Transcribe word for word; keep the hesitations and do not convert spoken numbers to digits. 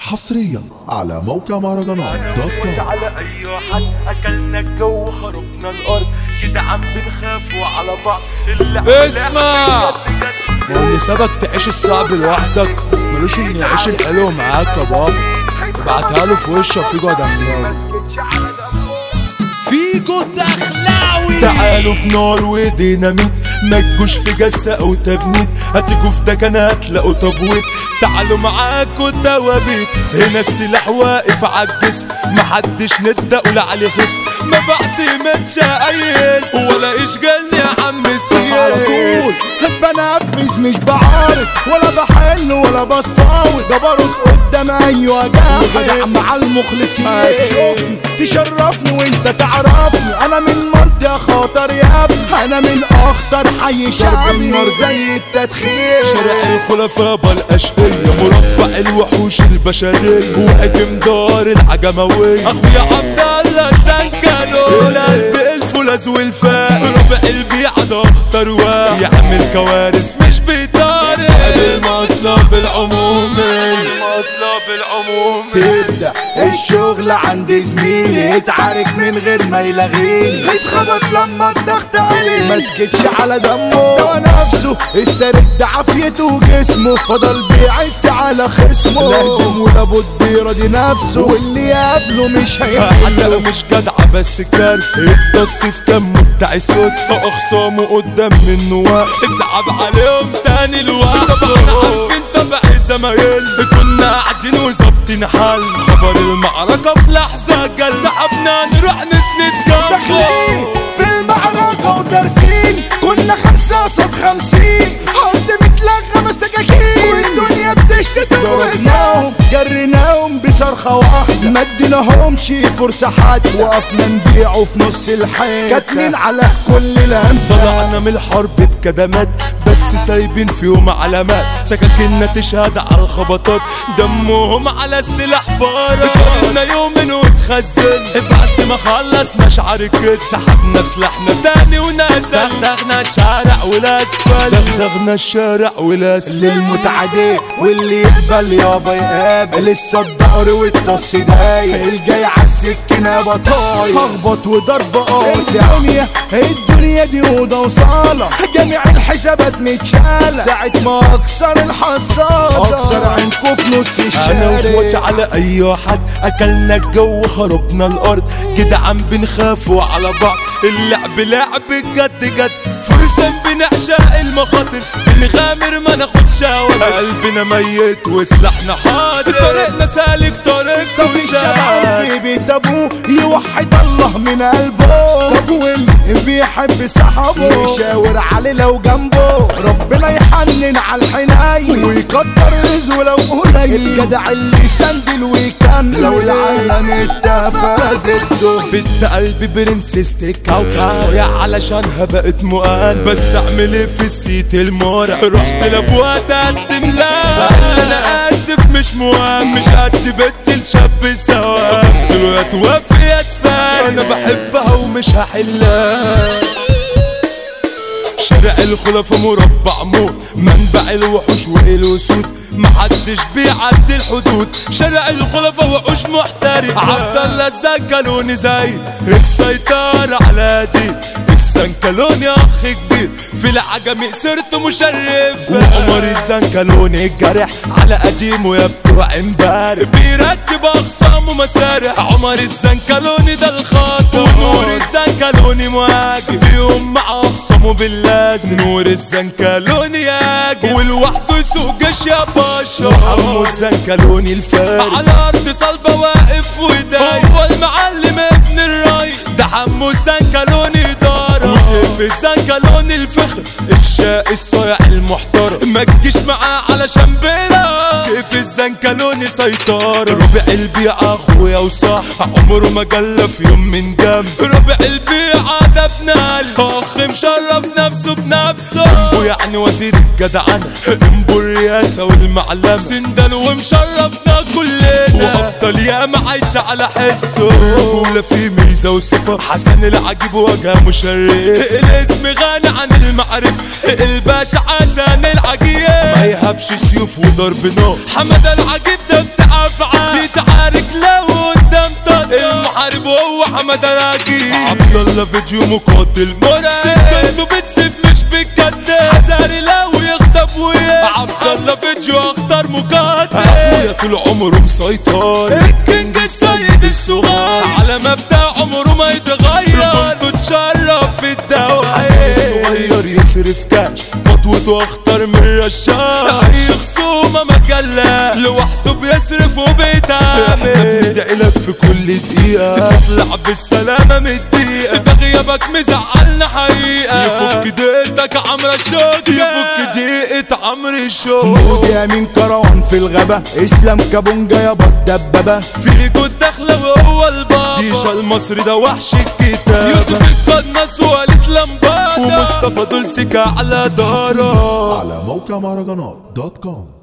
حصريا على موقع مهرجانات دوت كوم. على اي حد اكلنا الجو خربنا الارض كده عم بنخاف على بعض. اسمع، واللي سابك تعيش الصعب لوحدك ملوش ان يعيش الحلو معاك يا بابا. ابعتها له في وشه فيجو دخلاوي. فيجو دخلاوي تعالوا بنار وديناميت، ما تجوش في جسة او تبنيت، هتيجوا في دكنة هتلاقوا تبويت. تعالوا معاكوا توابيت، هنا السلاح واقف عالجسم، محدش ندق ولا عليه خصم، ما بعتمدش اي اسم ولا اشغلني يا عم السيد. على طول بنفذ مش بعارض ولا بحن ولا بتفاوض، ده بارد قدام ايوه جاحد مع المخلصين. هتشوفني تشرفني وانت تعرفني، انا من منطقة خطر يا ابني، انا من اخطر حي شعبي، النار زي التدخين. شارع الخلفاء بالاشقية، مربع الوحوش البشرية، وهاجم دار العجموية. اخويا عبد الله سنكنو بالفولاذ والفاق، ربع البيعة ده اخطر واحد يعمل كوارث مش بيطارق، صاحب المصلب العمومي المصلب العمومي. تبدأ الشغل عند زميلي، اتعارك من غير ما يلغيني، اتخبط لما الضغط عليه، مسكتش على دمه ده نفسه، استرد عافيته وجسمه، فضل بيعس على خصمه، لازم ولابد يراضي نفسه، واللي يقابله مش هيحله. مش جدعة بس كارف، التص في دمه بتاع صدفة، اخصامه قدام منه واقف، اصعب عليهم تاني الوقت. طبعا عارفين طبع الزمايل، كنا قاعدين وظابطين حل، خبر المعركة في لحظة جال، سحبنا نروح نسند داخلين في المعركة ودارسين، كنا خمسة قصاد خمسين، حد متلغى مساكين، والدنيا بتشتت ضربناهم جريناهم بصرخة واحدة، ما اديناهمش فرصة حد، وقفنا نبيعه في نص الحياة، كاتمين على كل الهمسة. طلعنا من الحرب بكدمات، بس سايبين فيهم علامات، سكاكيننا تشهد على الخبطات، دمهم على السلاح بارد. كنا يومين واتخزن، بس ما خلصناش عركت، سحبنا سلاحنا تاني ونزل، دغدغنا الشارع والاسفل، دغدغنا الشارع والاسفل. للمتعدي واللي يقبل يابا يقابل، لسه الدقر والطص دايق، الجاي عالسكينة بطايق، هخبط وضرب قاطع. الدنيا الدنيا دي اوضه وصاله، جميع الحسابات متشالة، ساعة ما اكسر الحصالة، اكسر عينكو في نص الشارع. انا وفوت على اي حد، اكلنا الجو خربنا الارض، كده عم بنخافوا على بعض، اللعب لعب جد جد، فرصة بنعشق المخاطر، بنغامر ما ناخدش هوا، قلبنا ميت وسلاحنا حاضر، طريقنا سالك طريق طب الشباب في بيت ابوه يوحد الله من قلبه، طب واللي بيحب صاحبه يشاور عليه لو جنبه، ربنا يحنن على الحناية ويقدر رزقه لو قليل، الجدع اللي سندل ويكن لو العالم اتفق ضده. بنت قلبي برنسس تكاو، صايع علشانها بقت مؤان، بس اعمل ايه في السيت المورع، رحت لابوها تقدم لها، انا اسف مش مهم، مش قد بنت الشاب سوا، قلت له يا توافق يا تفارق، انا بحبها ومش هحلها. شارع الخلفاء مربع موت، منبع الوحوش والاسود، محدش بيعدي الحدود، شارع الخلفاء وحوش محترف، عبد الله الزنكلوني زي السيطرة على دي، الزنكلوني اخ كبير في العجمي صرت مشرف، وعمر الزنكلوني الجرح على قديمه يا بتوع امبارح، بيرتب اخصامه مسارح، عمر الزنكلوني ده الخاطر، ونور الزنكلوني مواجه بيهم مع اخصامه باللازم، نور الزنكلوني ياجي ولوحده يسوق جيش يا باشا، عمو الزنكلوني الفارق على ارض صلبة واقف وداي، هو المعلم ابن الراي، ده عمو الزنكلوني دارة، وسيف الزنكلوني الفخر، الشاقي الصايع المحترم، ما تجيش معاه علشان بيرا، سيف الزنكلوني سيطرة، ربع البيع اخويا وصاح، عمره ما جلى في يوم من جنب، ربع البيع ده ابن قلب، اخ مشرف نفسه بنفسه، ويعني وزير الجدعنة، انبو الرياسة والمعلمة، سندل ومشرفنا كلنا، وافضل ياما عايشة على حسه، رجولة في ميزة وصفة، حسن العجيب وجه مشرف، الاسم غني عن المعرف، الباشا حسن العجيب، ما يهبش سيوف وضرب نار، حمد العجيب ده بتاع افعال، وحمد راجي عبد الله فيديو مقاتل مرعب سكنته بتسيب مش بتكدب حذاري لو يخطب ويا عبد الله فيديو اخطر مقاتل اخويا طول عمره مسيطر الكينج السيد الصغير على مبدأ عمره ما يتغير كنت تشرف في الدواء حسن الصغير يصرف كاش خطوته اخطر من رشاش اي خصومه مجله لوحده بيصرف وبيتعامل بندعي لك في كل دقيقه تطلع بالسلامه من الدقيقه ده غيابك مزعلنا حقيقه يفك دقيقتك عمرو الشوق يفك دقيقه عمرو الشوق مودي من كروان في الغابة اسلام كابونجا يابا الدبابة في جود داخله وهو البابا ديشا المصري ده وحش الكتاب يوسف القناص ووليد لمبادة ومصطفى دول سكة على داره على موقع مهرجانات دوت كوم.